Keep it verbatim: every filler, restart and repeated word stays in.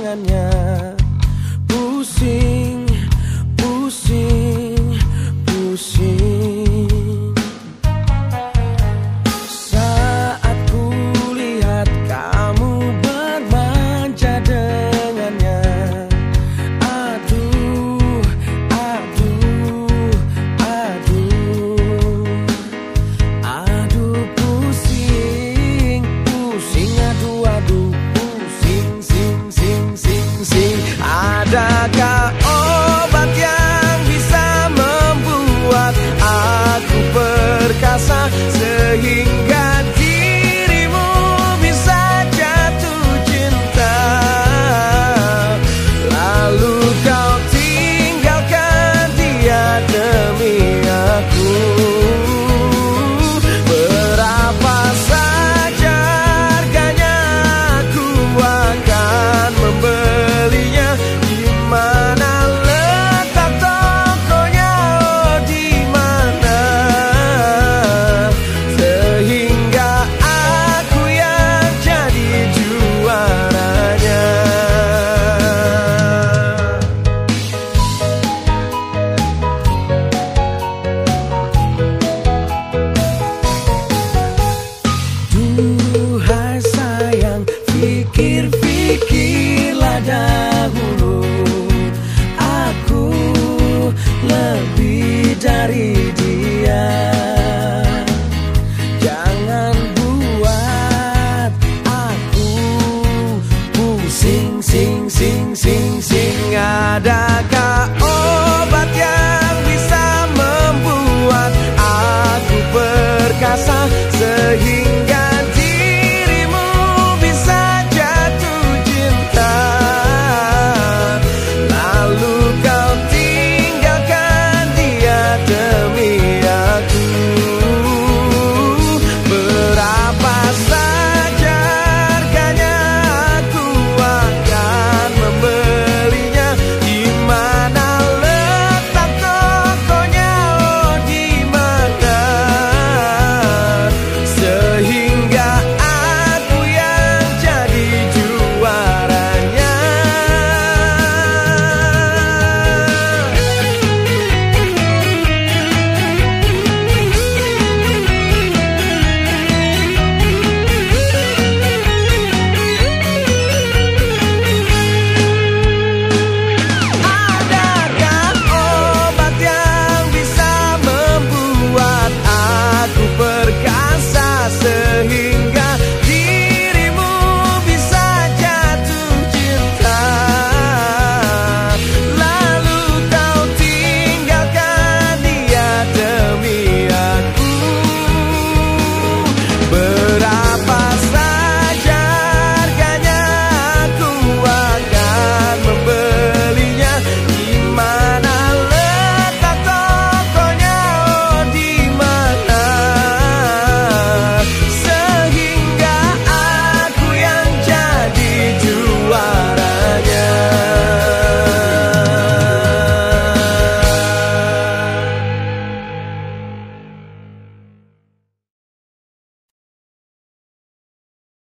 dengannya. Pusing, pusing, pusing. Saat ku lihat kamu bermanja dengannya. Aduh, aduh, aduh. Aduh pusing, pusing, aduh, aduh. Pusing, sing, sing, sing, sing. Adakah obat yang bisa membuat aku perkasa sehingga dirimu bisa jatuh cinta, lalu kau tinggalkan dia demi aku? Berapa saja harganya aku akan membelinya. Di mana letak tokonya, oh di mana, sehingga aku yang jadi juaranya. Duhai sayang, pikir-pikirlah dahulu. Aku lebih dari dia. Jangan buat aku pusing, sing, sing, sing, sing. Adakah